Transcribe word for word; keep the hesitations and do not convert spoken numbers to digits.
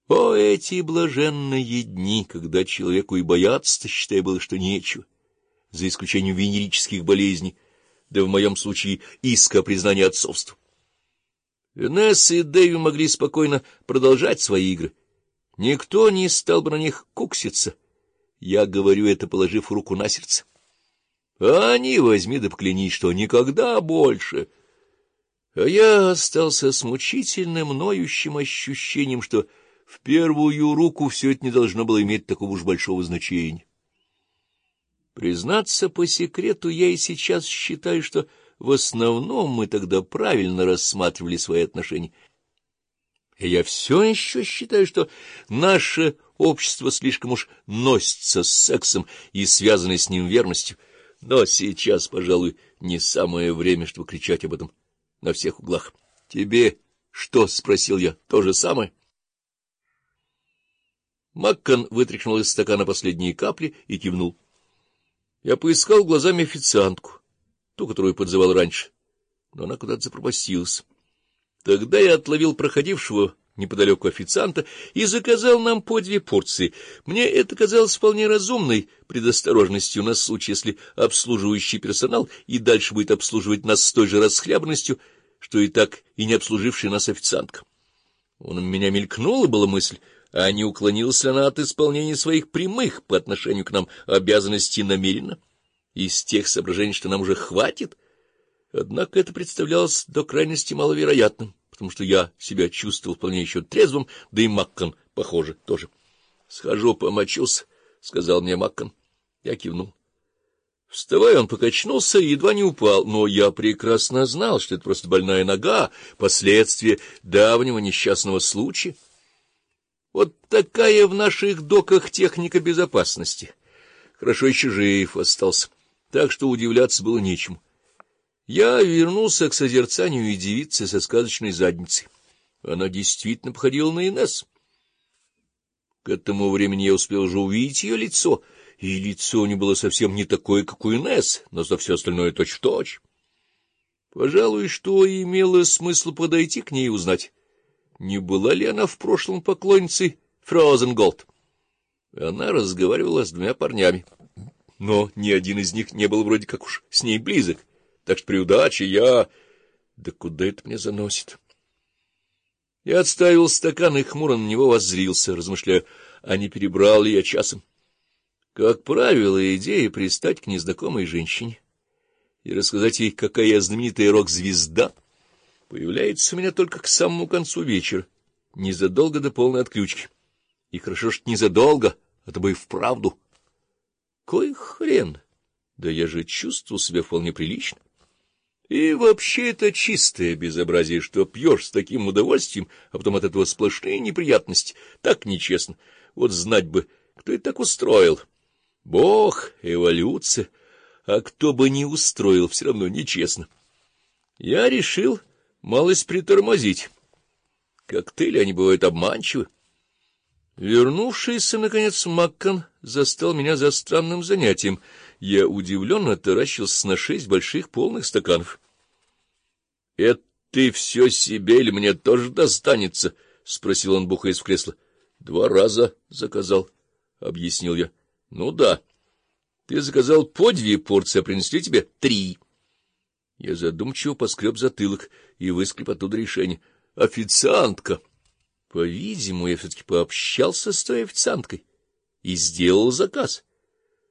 О, эти блаженные дни, когда человеку и бояться-то, считай, было что нечего, за исключением венерических болезней, да в моем случае иска о признании отцовства. Инесс и Дэви могли спокойно продолжать свои игры. Никто не стал бы на них кукситься. Я говорю это, положив руку на сердце. А они, возьми да поклянись, что никогда больше. А я остался с мучительным, ноющим ощущением, что в первую руку все это не должно было иметь такого уж большого значения. Признаться по секрету, я и сейчас считаю, что в основном мы тогда правильно рассматривали свои отношения. И я все еще считаю, что наше общество слишком уж носится с сексом и связано с ним верностью. Но сейчас, пожалуй, не самое время, чтобы кричать об этом на всех углах. — Тебе что? — спросил я. — То же самое? Маккон вытряхнул из стакана последние капли и кивнул. Я поискал глазами официантку, ту, которую подзывал раньше, но она куда-то запропастилась. Тогда я отловил проходившего неподалеку официанта и заказал нам по две порции. Мне это казалось вполне разумной предосторожностью на случай, если обслуживающий персонал и дальше будет обслуживать нас с той же расхлябанностью, что и так и не обслужившая нас официантка. Он у меня мелькнула была мысль, а не уклонилась ли она от исполнения своих прямых по отношению к нам обязанностей намеренно, из тех соображений, что нам уже хватит. Однако это представлялось до крайности маловероятным, потому что я себя чувствовал вполне еще трезвым, да и Маккон, похоже, тоже. — Схожу помочусь, — сказал мне Маккон. Я кивнул. Вставая, он покачнулся и едва не упал, но я прекрасно знал, что это просто больная нога, последствия давнего несчастного случая. Вот такая в наших доках техника безопасности. Хорошо еще жив остался, так что удивляться было нечему. Я вернулся к созерцанию и девицы со сказочной задницей. Она действительно походила на Инесс. К этому времени я успел уже увидеть ее лицо, и лицо у нее было совсем не такое, как у Инесс, но за все остальное точь-в-точь. Пожалуй, что имело смысл подойти к ней и узнать, не была ли она в прошлом поклонницей Фрозенголд. Она разговаривала с двумя парнями, но ни один из них не был вроде как уж с ней близок. Так что при удаче я... Да куда это меня заносит? Я отставил стакан и хмуро на него воззрился, размышляя, а не перебрал ли я часом. Как правило, идея пристать к незнакомой женщине и рассказать ей, какая я знаменитая рок-звезда, появляется у меня только к самому концу вечера, незадолго до полной отключки. И хорошо, что незадолго, а то бы и вправду. Кой хрен? Да я же чувствовал себя вполне прилично. И вообще это чистое безобразие, что пьешь с таким удовольствием, а потом от этого сплошные неприятности. Так нечестно. Вот знать бы, кто это так устроил. Бог, эволюция. А кто бы не устроил, все равно нечестно. Я решил малость притормозить. Коктейли, они бывают обманчивы. Вернувшийся, наконец, Маккон застал меня за странным занятием. Я удивленно таращился на шесть больших полных стаканов. — Это ты все себе или мне тоже достанется? — спросил он, бухаясь в кресло. — Два раза заказал, — объяснил я. — Ну да. Ты заказал по две порции, а принесли тебе три. Я задумчиво поскреб затылок и выскреб оттуда решение. — Официантка! По-видимому, я все-таки пообщался с той официанткой и сделал заказ.